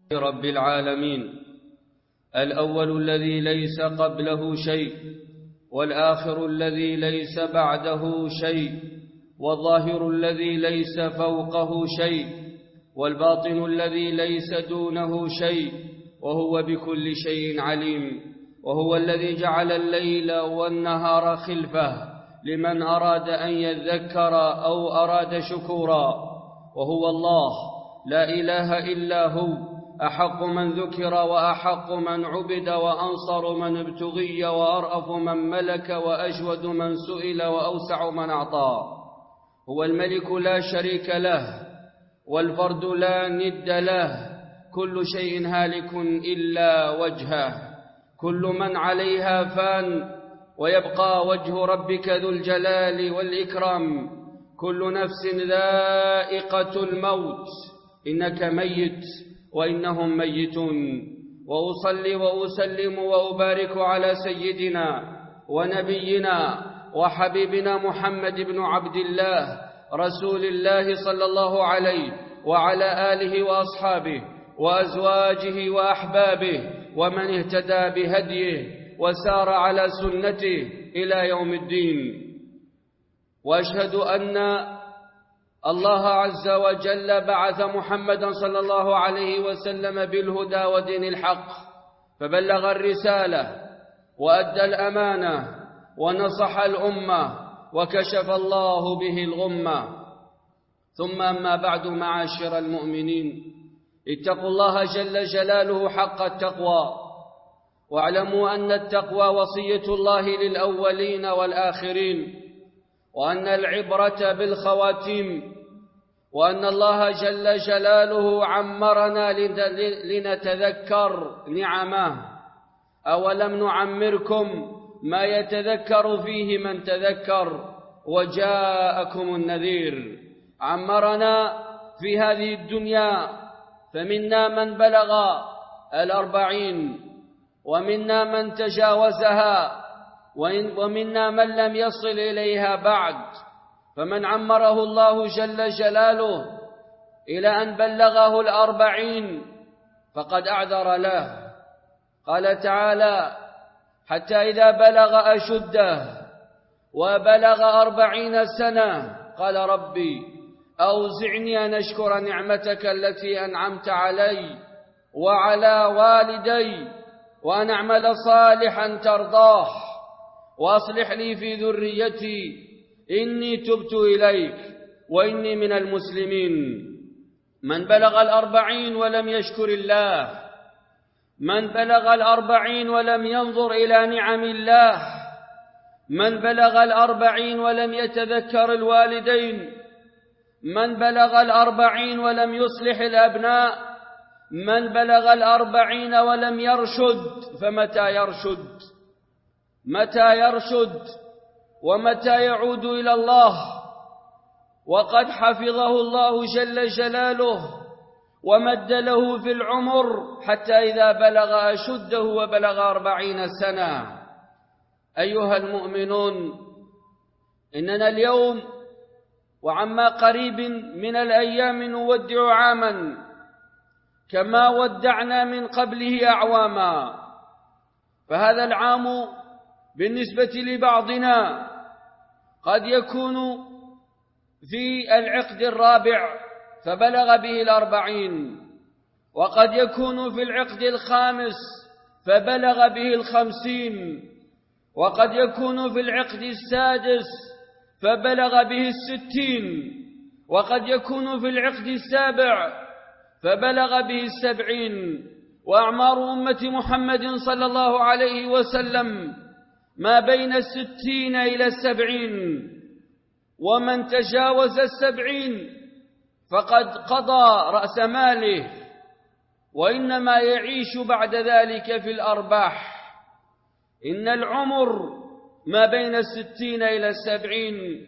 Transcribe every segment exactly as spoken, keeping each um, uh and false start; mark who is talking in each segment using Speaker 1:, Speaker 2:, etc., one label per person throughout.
Speaker 1: رب العالمين، الأول الذي ليس قبله شيء، والآخر الذي ليس بعده شيء، والظاهر الذي ليس فوقه شيء، والباطن الذي ليس دونه شيء، وهو بكل شيء عليم. وهو الذي جعل الليل والنهار خلفة لمن أراد أن يذكر أو أراد شكورا. وهو الله لا إله إلا هو، أحق من ذكر وأحق من عبد وأنصر من ابتغي وأرأف من ملك وأجود من سئل وأوسع من أعطى. هو الملك لا شريك له، والفرد لا ند له، كل شيء هالك إلا وجهه، كل من عليها فان، ويبقى وجه ربك ذو الجلال والإكرام. كل نفس ذائقة الموت، إنك ميت وإنهم ميتون. وأصلي وأسلم وأبارك على سيدنا ونبينا وحبيبنا محمد بن عبد الله رسول الله صلى الله عليه وعلى آله وأصحابه وأزواجه وأحبابه ومن اهتدى بهديه وسار على سنته إلى يوم الدين. وأشهد أن الله عز وجل بعث محمدا صلى الله عليه وسلم بالهدى ودين الحق، فبلغ الرسالة وأدى الأمانة ونصح الأمة وكشف الله به الغمة. ثم أما بعد، معاشر المؤمنين، اتقوا الله جل جلاله حق التقوى، واعلموا أن التقوى وصية الله للأولين والآخرين، وأن العبرة بالخواتيم، وأن الله جل جلاله عمرنا لنتذكر نعمه. أولم نعمركم ما يتذكر فيه من تذكر وجاءكم النذير. عمرنا في هذه الدنيا، فمنا من بلغ الأربعين، ومنا من تجاوزها، ومنا من لم يصل إليها بعد. فمن عمره الله جل جلاله إلى أن بلغه الأربعين فقد أعذر له. قال تعالى: حتى إذا بلغ أشده وبلغ أربعين سنة قال: ربي أوزعني أن أشكر نعمتك التي أنعمت علي وعلى والدي، وأن أعمل صالحا ترضاه، وأصلح لي في ذريتي إني تبت إليك وإني من المسلمين. من بلغ الأربعين ولم يشكر الله، من بلغ الأربعين ولم ينظر إلى نعم الله، من بلغ الأربعين ولم يتذكر الوالدين، من بلغ الأربعين ولم يصلح الأبناء، من بلغ الأربعين ولم يرشد، فمتى يرشد؟ متى يرشد ومتى يعود إلى الله؟ وقد حفظه الله جل جلاله ومد له في العمر حتى إذا بلغ أشده وبلغ أربعين سنة. أيها المؤمنون، إننا اليوم وعما قريب من الأيام نودع عاما كما ودعنا من قبله أعواما. فهذا العام بالنسبة لبعضنا قد يكون في العقد الرابع فبلغ به الأربعين، وقد يكون في العقد الخامس فبلغ به الخمسين، وقد يكون في العقد السادس فبلغ به الستين، وقد يكون في العقد السابع فبلغ به السبعين. وأعمار أمة محمد صلى الله عليه وسلم ما بين الستين إلى السبعين، ومن تجاوز السبعين فقد قضى رأس ماله، وإنما يعيش بعد ذلك في الأرباح. إن العمر ما بين الستين إلى السبعين،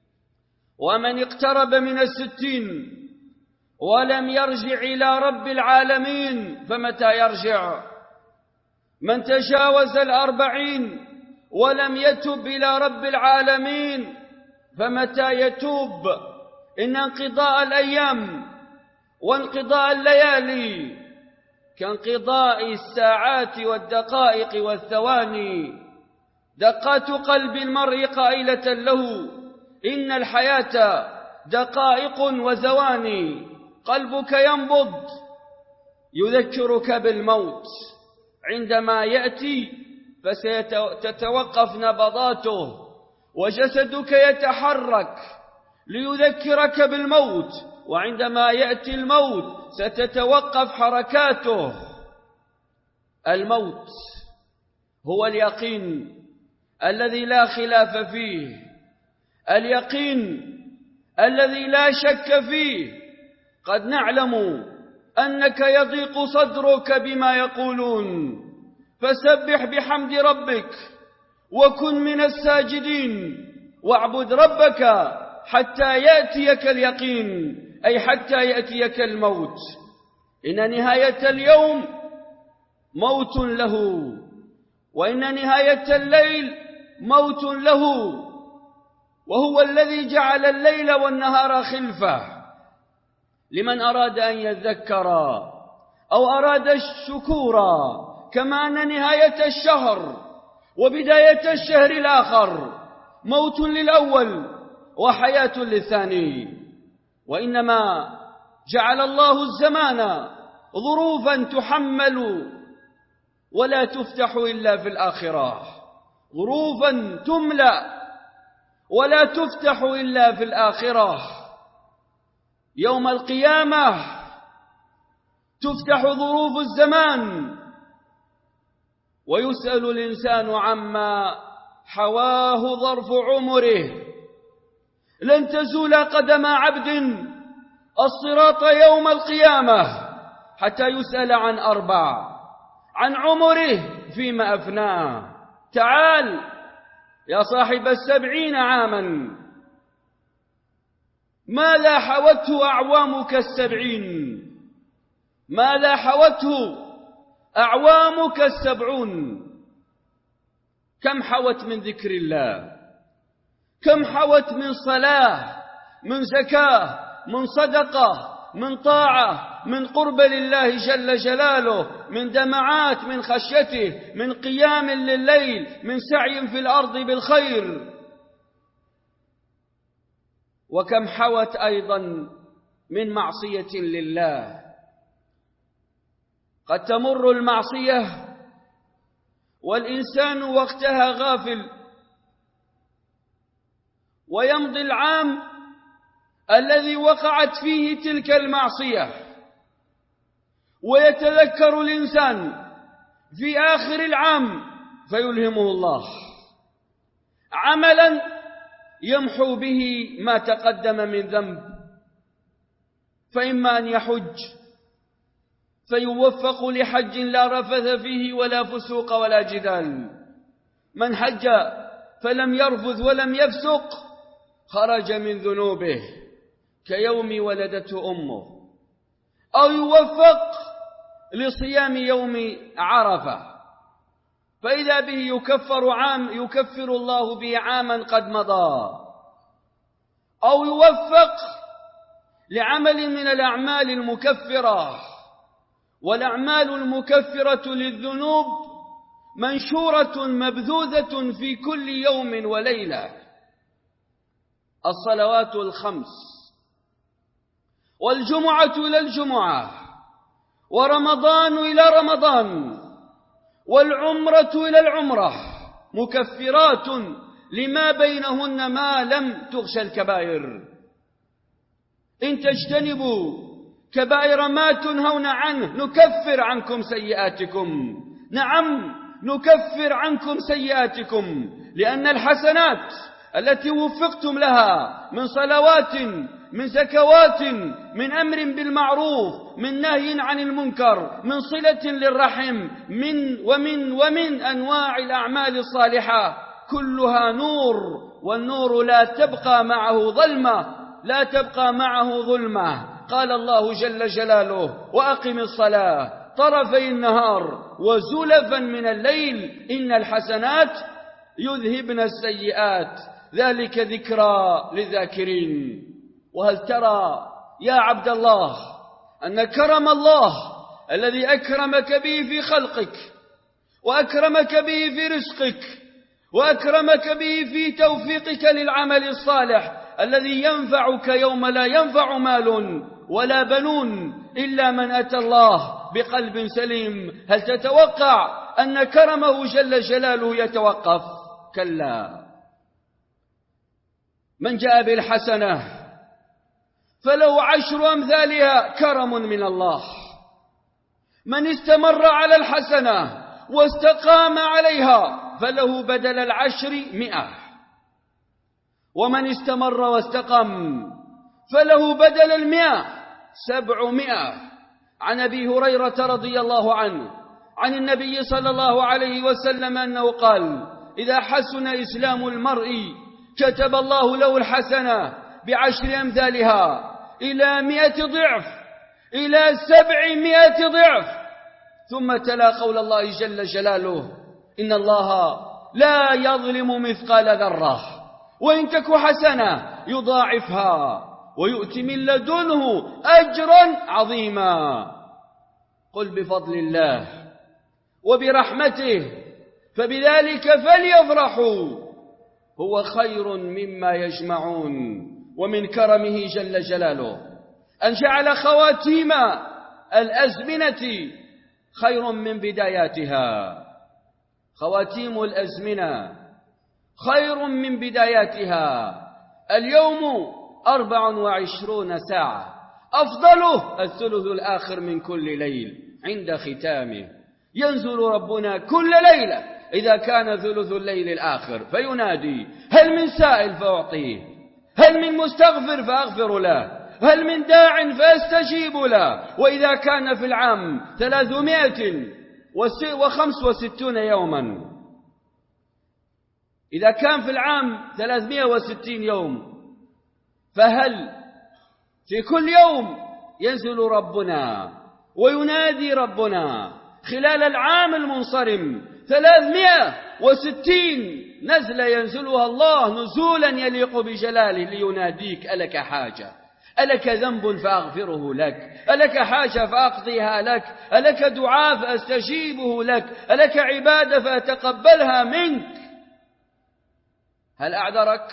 Speaker 1: ومن اقترب من الستين ولم يرجع إلى رب العالمين فمتى يرجع؟ من تجاوز الأربعين ولم يتب إلى رب العالمين فمتى يتوب؟ إن انقضاء الأيام وانقضاء الليالي كانقضاء الساعات والدقائق والثواني. دقات قلب المرء قائلة له إن الحياة دقائق وثواني. قلبك ينبض يذكرك بالموت، عندما يأتي فستتوقف نبضاته، وجسدك يتحرك ليذكرك بالموت، وعندما يأتي الموت ستتوقف حركاته. الموت هو اليقين الذي لا خلاف فيه، اليقين الذي لا شك فيه. قد نعلم أنك يضيق صدرك بما يقولون، فسبح بحمد ربك وكن من الساجدين واعبد ربك حتى يأتيك اليقين، أي حتى يأتيك الموت. إن نهاية اليوم موت له، وإن نهاية الليل موت له، وهو الذي جعل الليل والنهار خلفة لمن أراد أن يذكر أو أراد الشكور. كما أن نهاية الشهر وبداية الشهر الآخر موت للأول وحياة للثاني. وإنما جعل الله الزمان ظروفا تحمل ولا تفتح إلا في الآخرة، ظروفا تملأ ولا تفتح إلا في الآخرة. يوم القيامة تفتح ظروف الزمان ويسأل الإنسان عما حواه ظرف عمره. لن تزول قدم عبد الصراط يوم القيامة حتى يسأل عن أربع: عن عمره فيما أفناه. تعال يا صاحب السبعين عاما، ماذا حوته أعوامك السبعين؟ ماذا حوته أعوامك السبعون؟ كم حوت من ذكر الله؟ كم حوت من صلاة، من زكاة، من صدقة، من طاعة، من قرب لله جل جلاله، من دمعات من خشيته، من قيام لليل، من سعي في الأرض بالخير. وكم حوت أيضا من معصية لله. قد تمر المعصية والإنسان وقتها غافل، ويمضي العام الذي وقعت فيه تلك المعصية، ويتذكر الإنسان في آخر العام فيلهمه الله عملا يمحو به ما تقدم من ذنب. فإما أن يحج فيوفق لحج لا رفث فيه ولا فسوق ولا جدال. من حج فلم يرفث ولم يفسق خرج من ذنوبه كيوم ولدته أمه. أو يوفق لصيام يوم عرفة، فإذا به يكفر عام يكفر الله به عاما قد مضى. أو يوفق لعمل من الأعمال المكفرة، والأعمال المكفرة للذنوب منشورة مبذوذة في كل يوم وليلة. الصلوات الخمس، والجمعة إلى الجمعة، ورمضان إلى رمضان، والعمرة إلى العمرة مكفرات لما بينهن ما لم تغش الكبائر. إن تجتنبوا كبائر ما تنهون عنه نكفر عنكم سيئاتكم. نعم نكفر عنكم سيئاتكم، لأن الحسنات التي وفقتم لها من صلوات، من زكوات، من أمر بالمعروف، من نهي عن المنكر، من صلة للرحم، من ومن ومن أنواع الأعمال الصالحة، كلها نور، والنور لا تبقى معه ظلمة، لا تبقى معه ظلمة. قال الله جل جلاله: وأقم الصلاة طرفي النهار وزلفا من الليل إن الحسنات يذهبن السيئات ذلك ذكرى للذاكرين. وهل ترى يا عبد الله أن كرم الله الذي أكرمك به في خلقك، وأكرمك به في رزقك، وأكرمك به في توفيقك للعمل الصالح الذي ينفعك يوم لا ينفع مال ولا بنون إلا من أتى الله بقلب سليم. هل تتوقع أن كرمه جل جلاله يتوقف؟ كلا. من جاء بالحسنة فله عشر أمثالها، كرم من الله. من استمر على الحسنة واستقام عليها فله بدل العشر مئة، ومن استمر واستقام فله بدل المئة سبعمائة. عن أبي هريرة رضي الله عنه عن النبي صلى الله عليه وسلم أنه قال: إذا حسن إسلام المرء كتب الله له الحسنة بعشر أمثالها إلى مئة ضعف، إلى سبعمائة ضعف. ثم تلا قول الله جل جلاله: إن الله لا يظلم مثقال ذرة وإن تك حسنة يضاعفها ويؤتي من لدنه أجرا عظيما. قل بفضل الله وبرحمته فبذلك فليفرحوا هو خير مما يجمعون. ومن كرمه جل جلاله أن جعل خواتيم الأزمنة خير من بداياتها. خواتيم الأزمنة خير من بداياتها. اليوم أربع وعشرون ساعة، أفضله الثلث الآخر من كل ليل عند ختامه. ينزل ربنا كل ليلة إذا كان ثلث الليل الآخر فينادي: هل من سائل فأعطيه، هل من مستغفر فأغفر له، هل من داع فأستجيب له. وإذا كان في العام ثلاثمائة وخمس وستون يوما، إذا كان في العام ثلاثمائة وستين يوم، فهل في كل يوم ينزل ربنا وينادي ربنا خلال العام المنصرم ثلاثمائة وستين نزلة ينزلها الله نزولا يليق بجلاله ليناديك: ألك حاجة؟ ألك ذنب فأغفره لك؟ ألك حاجة فأقضيها لك؟ ألك دعاء فأستجيبه لك؟ ألك عبادة فأتقبلها منك؟ هل أعذرك؟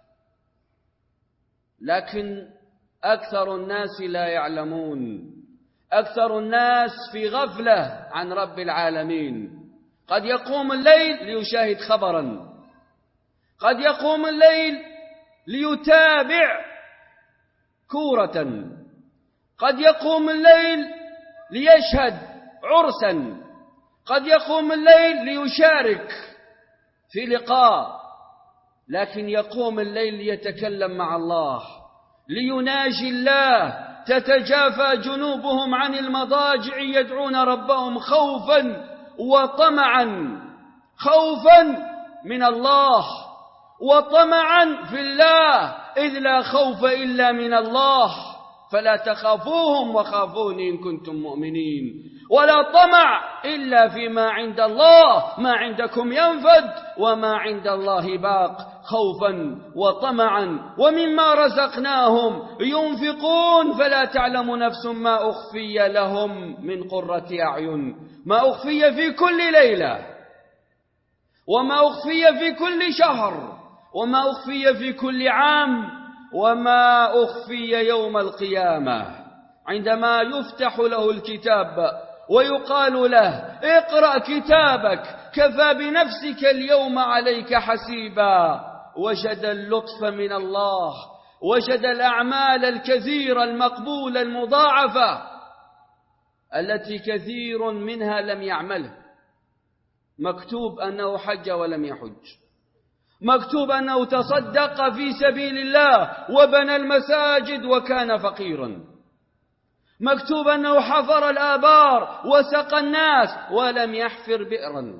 Speaker 1: لكن أكثر الناس لا يعلمون. أكثر الناس في غفلة عن رب العالمين. قد يقوم الليل ليشاهد خبرا، قد يقوم الليل ليتابع كورة، قد يقوم الليل ليشهد عرسا، قد يقوم الليل ليشارك في لقاء، لكن يقوم الليل ليتكلم مع الله، ليناجي الله. تتجافى جنوبهم عن المضاجع يدعون ربهم خوفا وطمعا، خوفا من الله وطمعا في الله، إذ لا خوف إلا من الله. فلا تخافوهم وخافوني إن كنتم مؤمنين. ولا طمع إلا فيما عند الله، ما عندكم ينفد وما عند الله باق. خوفا وطمعا ومما رزقناهم ينفقون، فلا تعلم نفس ما أخفي لهم من قرة أعين. ما أخفي في كل ليلة، وما أخفي في كل شهر، وما أخفي في كل عام، وما أخفي يوم القيامة عندما يفتح له الكتاب ويقال له: اقرأ كتابك كفى بنفسك اليوم عليك حسيبا. وجد اللطف من الله، وجد الأعمال الكثيرة المقبولة المضاعفة التي كثير منها لم يعمله. مكتوب أنه حج ولم يحج، مكتوب أنه تصدق في سبيل الله وبنى المساجد وكان فقيرا، مكتوب أنه حفر الآبار وسقى الناس ولم يحفر بئرا.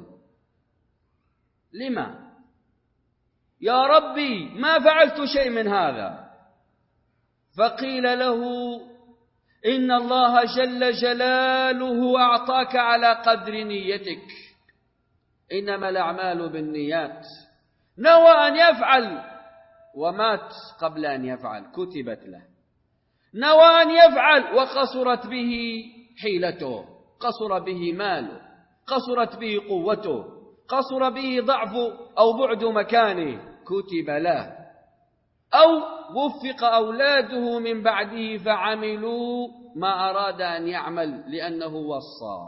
Speaker 1: لما؟ يا ربي ما فعلت شيء من هذا. فقيل له: إن الله جل جلاله أعطاك على قدر نيتك، إنما الأعمال بالنيات. نوى أن يفعل ومات قبل أن يفعل، كتبت له. نوى أن يفعل وقصرت به حيلته، قصر به ماله، قصرت به قوته، قصر به ضعف أو بعد مكانه، كتب له، أو وفق أولاده من بعده فعملوا ما أراد أن يعمل لأنه وصى: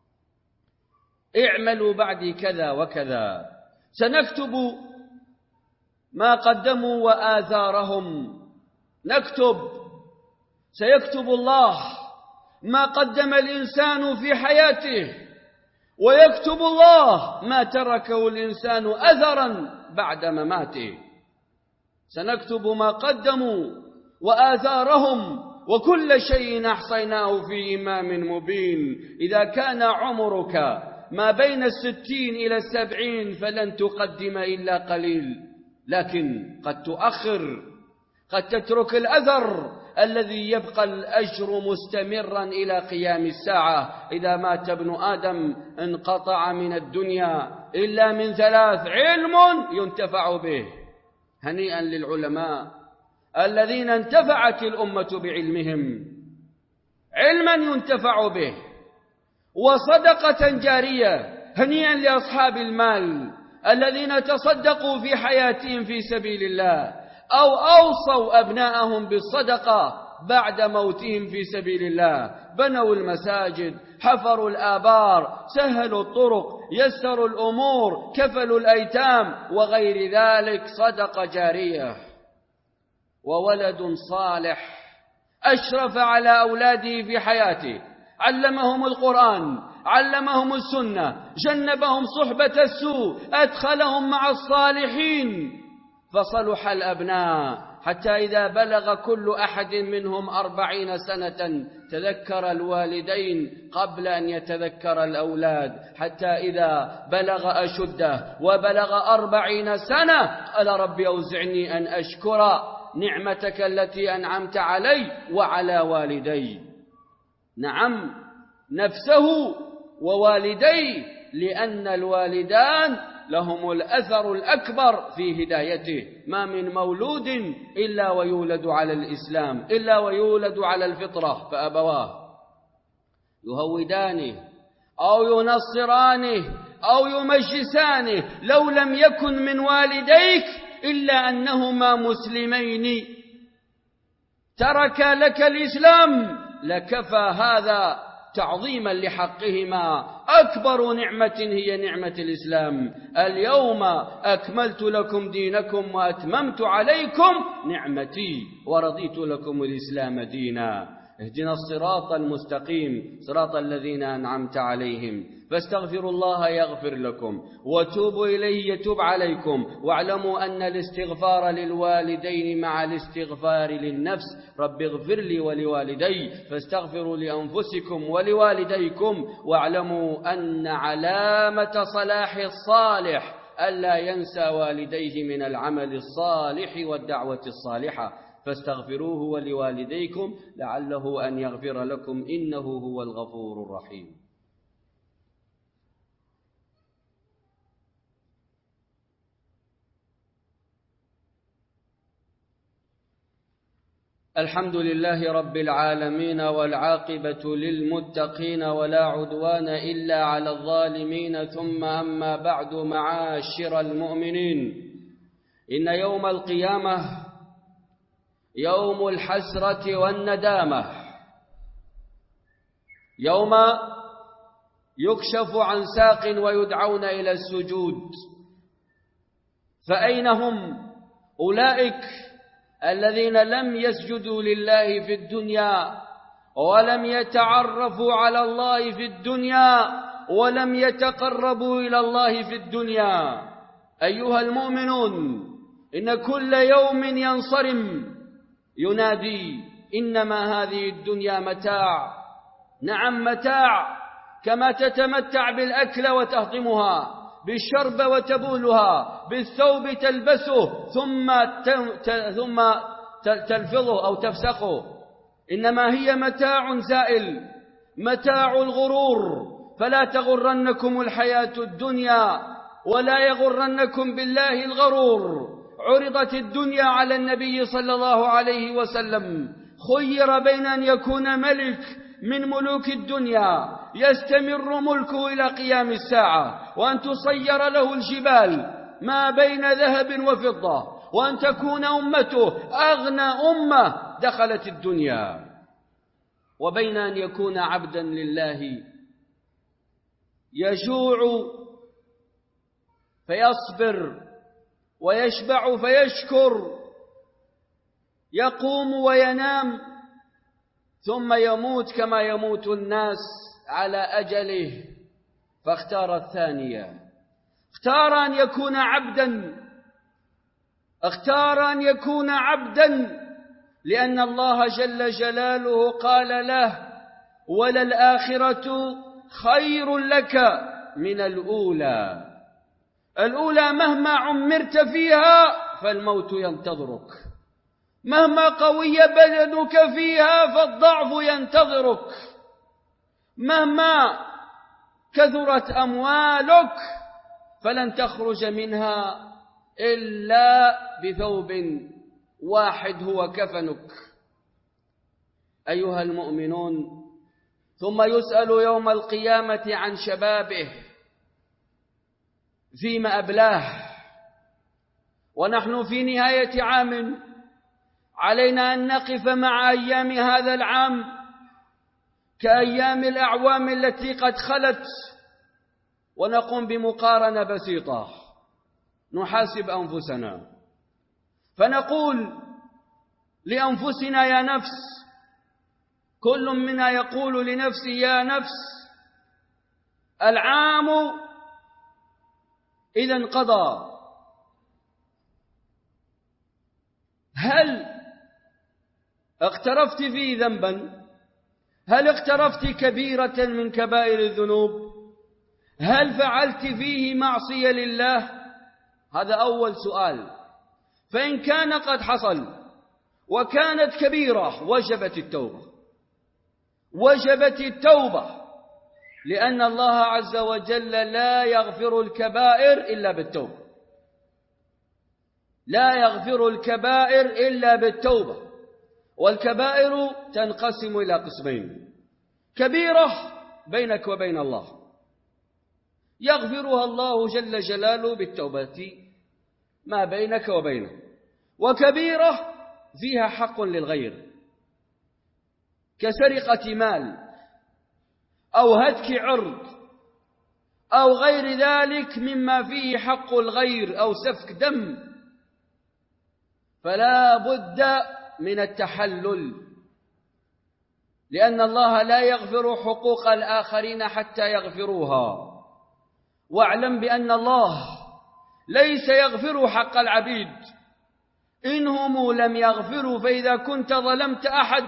Speaker 1: اعملوا بعدي كذا وكذا. سنكتب ما قدموا وآثارهم، نكتب، سيكتب الله ما قدم الإنسان في حياته، ويكتب الله ما تركه الإنسان أثرا بعد مماته. سنكتب ما قدموا وآثارهم، وكل شيء أحصيناه في إمام مبين. إذا كان عمرك ما بين الستين إلى السبعين فلن تقدم إلا قليل، لكن قد تؤخر، قد تترك الأثر الذي يبقى الأجر مستمرا إلى قيام الساعة. إذا مات ابن آدم انقطع من الدنيا إلا من ثلاث: علم ينتفع به. هنيئا للعلماء الذين انتفعت الأمة بعلمهم، علما ينتفع به، وصدقة جارية. هنيئا لأصحاب المال الذين تصدقوا في حياتهم في سبيل الله، أو أوصوا أبناءهم بالصدقة بعد موتهم في سبيل الله، بنوا المساجد، حفروا الآبار، سهلوا الطرق، يسروا الأمور، كفلوا الأيتام وغير ذلك، صدقة جارية. وولد صالح أشرف على أولاده في حياته، علمهم القرآن، علمهم السنة، جنبهم صحبة السوء، أدخلهم مع الصالحين، فصلح الأبناء حتى إذا بلغ كل أحد منهم أربعين سنة تذكر الوالدين قبل أن يتذكر الأولاد، حتى إذا بلغ أشده وبلغ أربعين سنة قال: رب أوزعني أن أشكر نعمتك التي أنعمت علي وعلى والدي. نعم، نفسه ووالديه، لأن الوالدان لهم الأثر الأكبر في هدايته. ما من مولود إلا ويولد على الإسلام، إلا ويولد على الفطرة، فأبواه يهودانه أو ينصرانه أو يمجسانه. لو لم يكن من والديك إلا أنهما مسلمين ترك لك الإسلام لكفى هذا تعظيما لحقهما. أكبر نعمة هي نعمة الإسلام. اليوم أكملت لكم دينكم وأتممت عليكم نعمتي ورضيت لكم الإسلام دينا. اهدنا الصراط المستقيم، صراط الذين أنعمت عليهم. فاستغفروا الله يغفر لكم، وتوبوا إليه يتوب عليكم. واعلموا أن الاستغفار للوالدين مع الاستغفار للنفس. رب اغفر لي ولوالدي، فاستغفروا لأنفسكم ولوالديكم. واعلموا أن علامة صلاح الصالح ألا ينسى والديه من العمل الصالح والدعوة الصالحة. فاستغفروه ولوالديكم لعله أن يغفر لكم، إنه هو الغفور الرحيم. الحمد لله رب العالمين، والعاقبة للمتقين، ولا عدوان إلا على الظالمين. ثم أما بعد، معاشر المؤمنين، إن يوم القيامة يوم الحسرة والندامة، يوم يكشف عن ساق ويدعون إلى السجود. فأين هم أولئك الذين لم يسجدوا لله في الدنيا، ولم يتعرفوا على الله في الدنيا، ولم يتقربوا إلى الله في الدنيا؟ أيها المؤمنون، إن كل يوم ينصرم ينادي: إنما هذه الدنيا متاع. نعم متاع، كما تتمتع بالأكل وتهضمها، بالشرب وتبولها، بالثوب تلبسه ثم ثم تلفظه أو تفسخه. إنما هي متاع زائل، متاع الغرور. فلا تغرنكم الحياة الدنيا، ولا يغرنكم بالله الغرور. عرضت الدنيا على النبي صلى الله عليه وسلم، خير بين أن يكون ملك من ملوك الدنيا يستمر ملكه إلى قيام الساعة، وأن تصير له الجبال ما بين ذهب وفضة، وأن تكون أمته أغنى أمة دخلت الدنيا، وبين أن يكون عبدا لله يجوع فيصبر ويشبع فيشكر، يقوم وينام ثم يموت كما يموت الناس على أجله، فاختار الثانية، اختار أن يكون عبدا، اختار أن يكون عبدا لأن الله جل جلاله قال له: وللآخرة خير لك من الأولى. الأولى مهما عمرت فيها فالموت ينتظرك، مهما قوي بدنك فيها فالضعف ينتظرك، مهما كثرت أموالك فلن تخرج منها إلا بثوب واحد هو كفنك. أيها المؤمنون، ثم يسأل يوم القيامة عن شبابه فيما أبلاه، ونحن في نهاية عام علينا أن نقف مع أيام هذا العام كأيام الأعوام التي قد خلت، ونقوم بمقارنة بسيطة، نحاسب أنفسنا فنقول لأنفسنا: يا نفس، كل منا يقول لنفسه: يا نفس، العام إذا انقضى، هل اقترفت فيه ذنبا؟ هل اقترفت كبيرة من كبائر الذنوب؟ هل فعلت فيه معصية لله؟ هذا أول سؤال. فإن كان قد حصل وكانت كبيرة وجبت التوبة، وجبت التوبة، لأن الله عز وجل لا يغفر الكبائر إلا بالتوبة، لا يغفر الكبائر إلا بالتوبة. والكبائر تنقسم إلى قسمين: كبيرة بينك وبين الله يغفرها الله جل جلاله بالتوبة ما بينك وبينه، وكبيرة فيها حق للغير كسرقة مال أو هتك عرض أو غير ذلك مما فيه حق الغير أو سفك دم، فلا بد من التحلل، لأن الله لا يغفر حقوق الآخرين حتى يغفروها. واعلم بأن الله ليس يغفر حق العبيد، إنهم لم يغفروا، فإذا كنت ظلمت أحد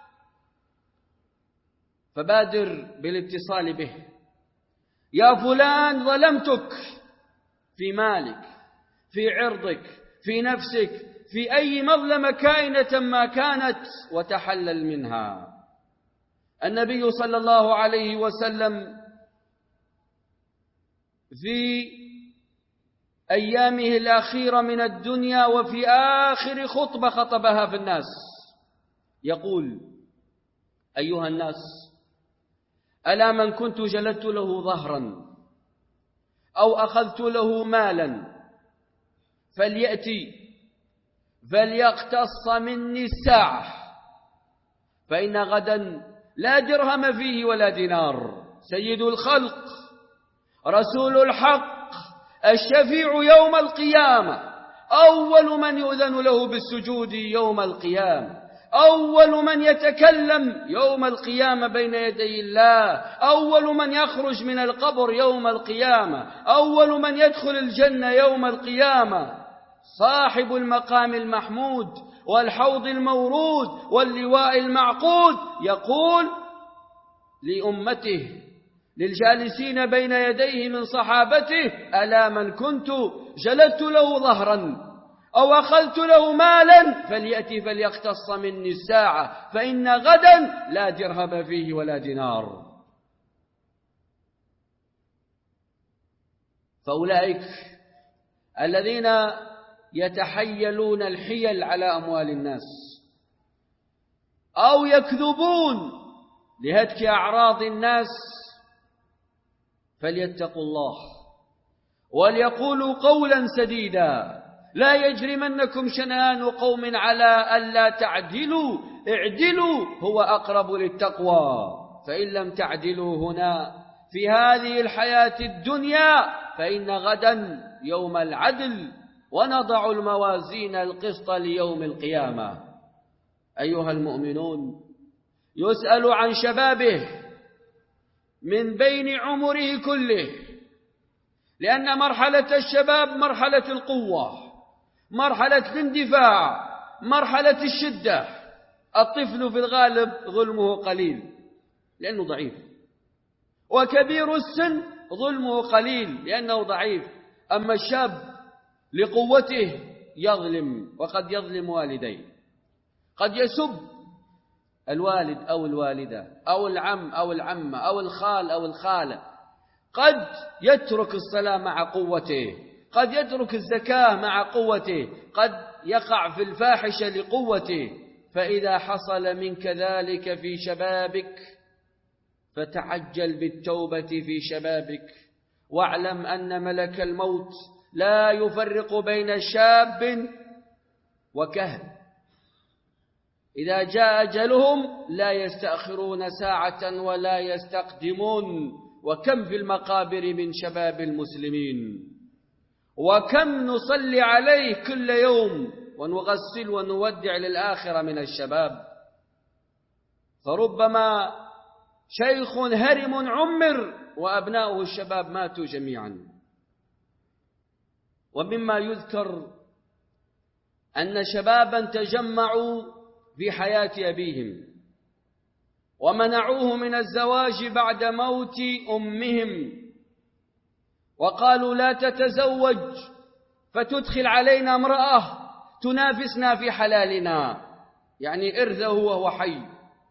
Speaker 1: فبادر بالاتصال به: يا فلان، ظلمتك في مالك، في عرضك، في نفسك، في أي مظلمة كائنة ما كانت، وتحلل منها. النبي صلى الله عليه وسلم في أيامه الأخيرة من الدنيا وفي آخر خطبة خطبها في الناس يقول: أيها الناس، ألا من كنت جلدت له ظهرا أو أخذت له مالا فليأتي فليقتص مني الساعة، فإن غدا لا درهم فيه ولا دينار. سيد الخلق، رسول الحق، الشفيع يوم القيامة، أول من يؤذن له بالسجود يوم القيامة، أول من يتكلم يوم القيامة بين يدي الله، أول من يخرج من القبر يوم القيامة، أول من يدخل الجنة يوم القيامة، صاحب المقام المحمود والحوض المورود واللواء المعقود، يقول لأمته، للجالسين بين يديه من صحابته: ألا من كنت جلدت له ظهرا أو أخذت له مالا فليأتي فليقتص مني الساعة، فإن غدا لا درهم فيه ولا دينار. فأولئك الذين يتحيلون الحيل على أموال الناس أو يكذبون لهتك أعراض الناس فليتقوا الله وليقولوا قولا سديدا. لا يجرمنكم شنآن قوم على ألا تعدلوا اعدلوا هو أقرب للتقوى. فإن لم تعدلوا هنا في هذه الحياة الدنيا فإن غدا يوم العدل ونضع الموازين القسط ليوم القيامة. أيها المؤمنون، يسأل عن شبابه من بين عمره كله، لأن مرحلة الشباب مرحلة القوة، مرحلة الاندفاع، مرحلة الشدة. الطفل في الغالب ظلمه قليل لأنه ضعيف، وكبير السن ظلمه قليل لأنه ضعيف. أما الشاب لقوته يظلم، وقد يظلم والديه، قد يسب الوالد أو الوالدة أو العم أو العمة أو الخال أو الخالة، قد يترك الصلاة مع قوته، قد يترك الزكاة مع قوته، قد يقع في الفاحشة لقوته. فإذا حصل منك ذلك في شبابك فتعجل بالتوبة في شبابك، واعلم أن ملك الموت لا يفرق بين شاب وكهل. إذا جاء أجلهم لا يستأخرون ساعة ولا يستقدمون. وكم في المقابر من شباب المسلمين، وكم نصلي عليه كل يوم ونغسل ونودع للآخرة من الشباب. فربما شيخ هرم عمر وأبناؤه الشباب ماتوا جميعا. ومما يذكر أن شبابا تجمعوا في حياة أبيهم ومنعوه من الزواج بعد موت أمهم، وقالوا لا تتزوج فتدخل علينا امرأة تنافسنا في حلالنا، يعني إرثه وهو حي.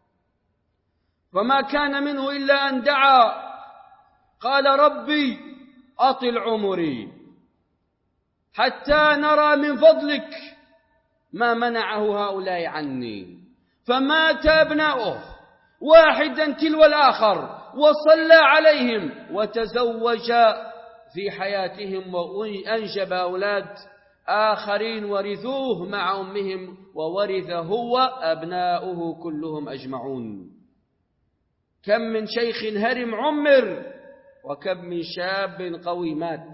Speaker 1: فما كان منه إلا أن دعا قال ربي أطل عمري حتى نرى من فضلك ما منعه هؤلاء عني. فمات أبناؤه واحدا تلو الآخر وصلى عليهم وتزوج في حياتهم وأنجب أولاد آخرين ورثوه مع أمهم، وورث هو أبناؤه كلهم أجمعون. كم من شيخ هرم عمر وكم من شاب قوي مات.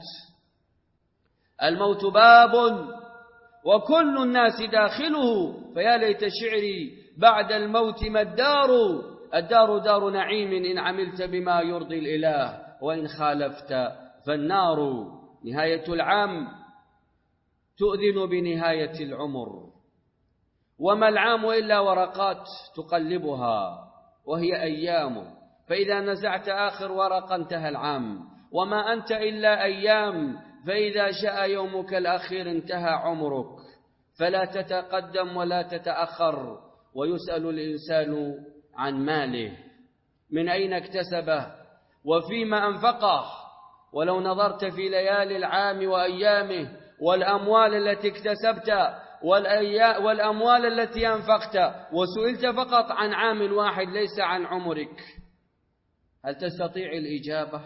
Speaker 1: الموت باب وكل الناس داخله، فيا ليت شعري بعد الموت ما الدار. الدار دار نعيم إن عملت بما يرضي الإله، وإن خالفت فالنار. نهاية العام تؤذن بنهاية العمر، وما العام إلا ورقات تقلبها وهي أيام، فإذا نزعت آخر ورقة انتهى العام، وما أنت إلا أيام، فإذا جاء يومك الأخير انتهى عمرك. فلا تتقدم ولا تتأخر. ويسأل الإنسان عن ماله من أين اكتسبه وفيما أنفقه. ولو نظرت في ليالي العام وأيامه والأموال التي اكتسبت والأموال التي أنفقت وسئلت فقط عن عام واحد ليس عن عمرك، هل تستطيع الإجابة؟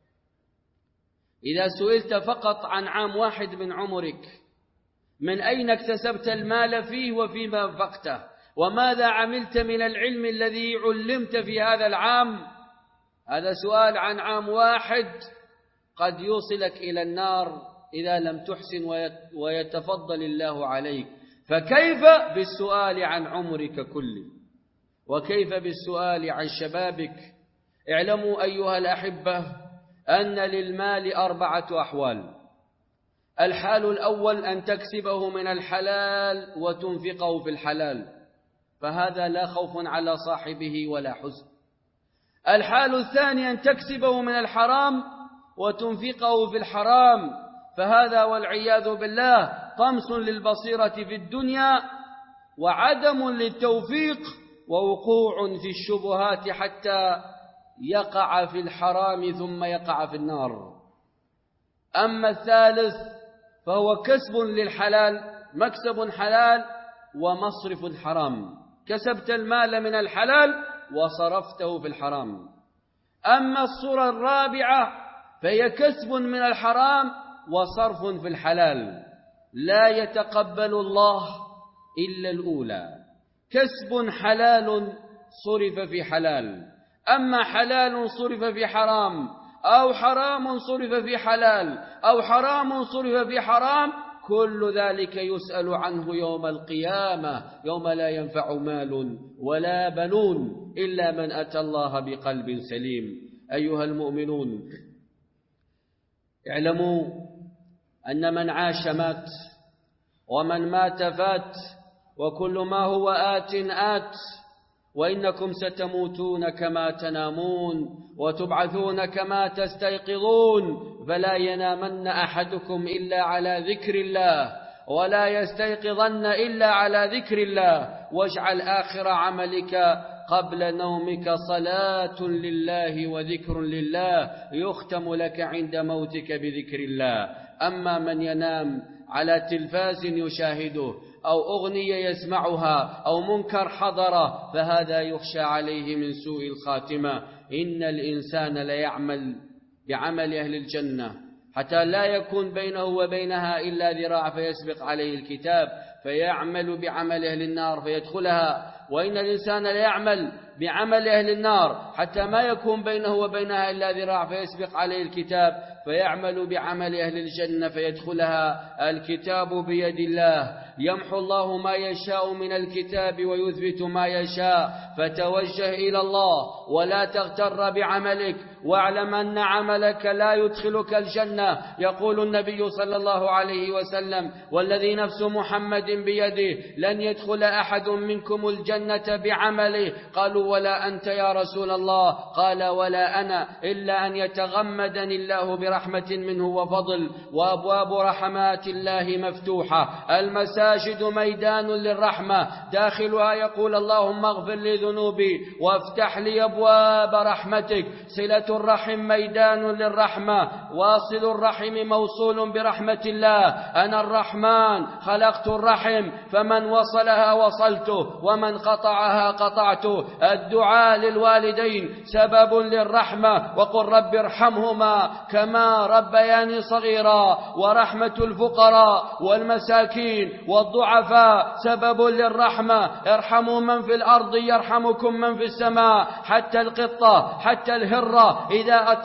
Speaker 1: إذا سئلت فقط عن عام واحد من عمرك، من أين اكتسبت المال فيه وفيما أنفقته، وماذا عملت من العلم الذي علمت في هذا العام؟ هذا سؤال عن عام واحد قد يوصلك إلى النار إذا لم تحسن ويتفضل الله عليك. فكيف بالسؤال عن عمرك كله؟ وكيف بالسؤال عن شبابك؟ اعلموا أيها الأحبة أن للمال أربعة أحوال. الحال الأول أن تكسبه من الحلال وتنفقه في الحلال، فهذا لا خوف على صاحبه ولا حزن. الحال الثاني أن تكسبه من الحرام وتنفقه في الحرام، فهذا والعياذ بالله طمس للبصيرة في الدنيا وعدم للتوفيق ووقوع في الشبهات حتى يقع في الحرام ثم يقع في النار. أما الثالث فهو كسب للحلال، مكسب حلال ومصرف حرام. كسبت المال من الحلال وصرفته في الحرام. أما الصورة الرابعة فهي كسب من الحرام وصرف في الحلال، لا يتقبل الله إلا الأولى. كسب حلال صرف في حلال، أما حلال صرف في حرام، أو حرام صرف في حلال، أو حرام صرف في حرام، كل ذلك يسأل عنه يوم القيامة، يوم لا ينفع مال ولا بنون إلا من أتى الله بقلب سليم. أيها المؤمنون، اعلموا أن من عاش مات، ومن مات فات، وكل ما هو آت آت، وإنكم ستموتون كما تنامون وتبعثون كما تستيقظون، فلا ينامن أحدكم إلا على ذكر الله، ولا يستيقظن إلا على ذكر الله، واجعل آخر عملك قبل نومك صلاة لله وذكر لله يختم لك عند موتك بذكر الله. أما من ينام على تلفاز يشاهده، أو أغنية يسمعها، أو منكر حضره، فهذا يخشى عليه من سوء الخاتمة. إن الإنسان ليعمل بعمل أهل الجنة حتى لا يكون بينه وبينها إلا ذراع فيسبق عليه الكتاب، فيعمل بعمل أهل النار فيدخلها. وإن الإنسان ليعمل بعمل أهل النار حتى ما يكون بينه وبينها إلا ذراع فيسبق عليه الكتاب، فيعمل بعمل أهل الجنة فيدخلها. الكتاب بيد الله، يمحو الله ما يشاء من الكتاب ويثبت ما يشاء، فتوجه إلى الله ولا تغتر بعملك، واعلم أن عملك لا يدخلك الجنة. يقول النبي صلى الله عليه وسلم: والذي نفس محمد بيده لن يدخل أحد منكم الجنة بعمله. قالوا: ولا أنت يا رسول الله؟ قال: ولا أنا، إلا أن يتغمدني الله برحمة منه وفضل. وأبواب رحمات الله مفتوحة، المساجد ميدان للرحمة، داخلها يقول: اللهم اغفر لي ذنوبي وافتح لي أبواب رحمتك. صلة الرحم ميدان للرحمة، واصل الرحم موصول برحمة الله. أنا الرحمن خلقت الرحم، فمن وصلها وصلته، ومن قطعها قطعته. الدعاء للوالدين سبب للرحمة، وقل رب ارحمهما كما ربياني صغيرا. ورحمة الفقراء والمساكين والضعفاء سبب للرحمة. ارحموا من في الأرض يرحمكم من في السماء. حتى القطة، حتى الهرة إذا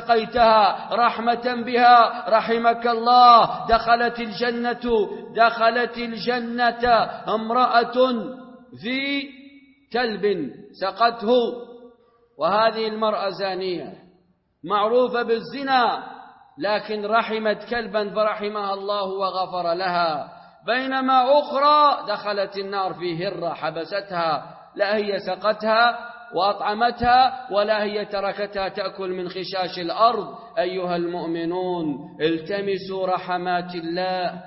Speaker 1: سقيتها رحمة بها رحمك الله. دخلت الجنة دخلت الجنة امرأة في كلب سقته، وهذه المرأة زانية معروفة بالزنا، لكن رحمت كلبا فرحمها الله وغفر لها. بينما أخرى دخلت النار في هرة حبستها، لا هي سقتها وأطعمتها ولا هي تركتها تأكل من خشاش الأرض. أيها المؤمنون، التمسوا رحمات الله،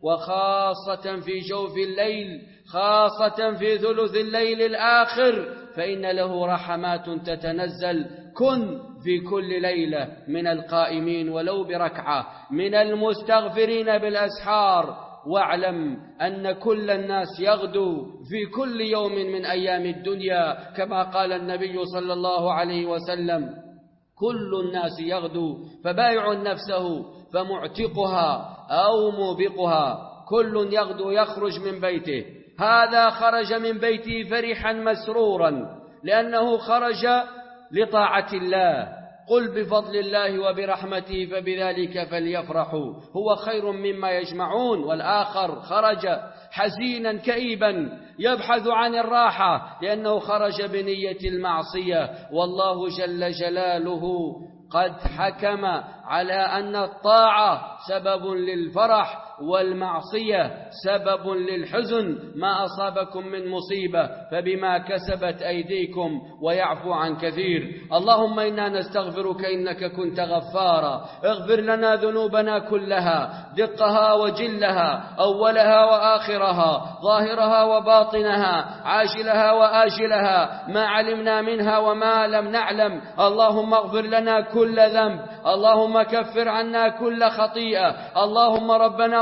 Speaker 1: وخاصة في جوف الليل، خاصة في ثلث الليل الآخر، فإن له رحمات تتنزل. كن في كل ليلة من القائمين ولو بركعة، من المستغفرين بالأسحار، واعلم أن كل الناس يغدو في كل يوم من أيام الدنيا، كما قال النبي صلى الله عليه وسلم: كل الناس يغدو فبائع نفسه فمعتقها أو موبقها. كل يغدو يخرج من بيته، هذا خرج من بيته فرحا مسرورا لأنه خرج لطاعة الله. قل بفضل الله وبرحمته فبذلك فليفرحوا هو خير مما يجمعون. والآخر خرج حزينا كئيبا يبحث عن الراحة لأنه خرج بنية المعصية. والله جل جلاله قد حكم على أن الطاعة سبب للفرح والمعصية سبب للحزن. ما أصابكم من مصيبة فبما كسبت أيديكم ويعفو عن كثير. اللهم إنا نستغفرك إنك كنت غفارا. اغفر لنا ذنوبنا كلها، دقها وجلها، أولها وآخرها، ظاهرها وباطنها، عاجلها وآجلها، ما علمنا منها وما لم نعلم. اللهم اغفر لنا كل ذنب، اللهم كفر عنا كل خطيئة. اللهم ربنا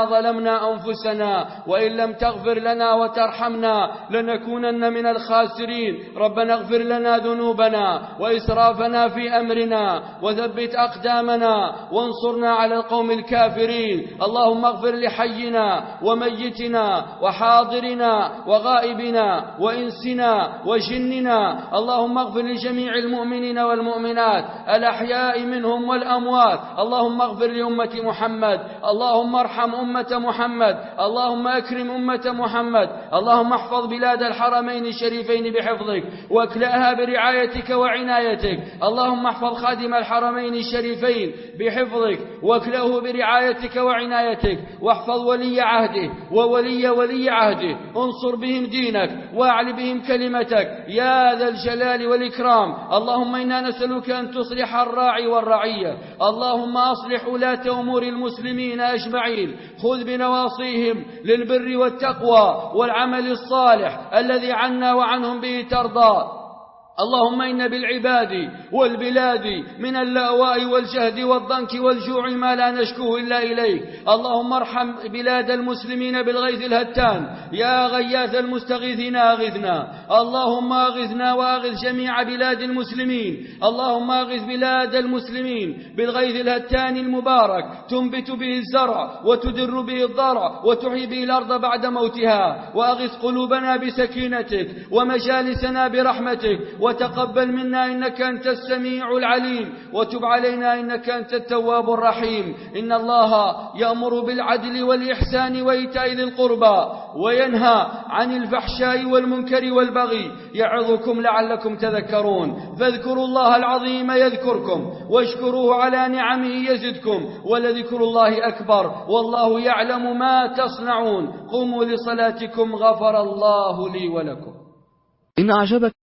Speaker 1: إننا ظلمنا أنفسنا وإن لم تغفر لنا وترحمنا لنكونن من الخاسرين. ربنا اغفر لنا ذنوبنا وإسرافنا في أمرنا وثبت أقدامنا وانصرنا على القوم الكافرين. اللهم اغفر لحينا وميتنا وحاضرنا وغائبنا وإنسنا وجننا. اللهم اغفر لجميع المؤمنين والمؤمنات الأحياء منهم والأموات. اللهم اغفر لأمة محمد. اللهم ارحم أمة محمد. اللهم أكرم أمة محمد. اللهم احفظ بلاد الحرمين الشريفين بحفظك واكلأها برعايتك وعنايتك. اللهم احفظ خادم الحرمين الشريفين بحفظك واكلأه برعايتك وعنايتك، واحفظ ولي عهده وولي ولي عهده. انصر بهم دينك واعل بهم كلمتك يا ذا الجلال والإكرام. اللهم إنا نسألك أن تصلح الراعي والرعية. اللهم أصلح ولاة أمور المسلمين أجمعين، خذ بنواصيهم للبر والتقوى والعمل الصالح الذي عنا وعنهم به ترضى. اللهم إن بالعباد والبلاد من اللأواء والجهد والضنك والجوع ما لا نشكوه إلا إليك. اللهم ارحم بلاد المسلمين بالغيث الهتان يا غياث المستغيثين أغثنا. اللهم أغثنا وأغث جميع بلاد المسلمين. اللهم أغث بلاد المسلمين بالغيث الهتان المبارك تنبت به الزرع وتدر به الضرع وتحيي به الأرض بعد موتها. وأغث قلوبنا بسكينتك ومجالسنا برحمتك، وتقبل منا إنك أنت السميع العليم، وتب علينا إنك أنت التواب الرحيم. إن الله يأمر بالعدل والإحسان وإيتاء ذي القربى وينهى عن الفحشاء والمنكر والبغي يعظكم لعلكم تذكرون. فاذكروا الله العظيم يذكركم واشكروه على نعمه يزدكم ولذكر الله أكبر والله يعلم ما تصنعون. قوموا لصلاتكم غفر الله لي ولكم.
Speaker 2: إن أعجبك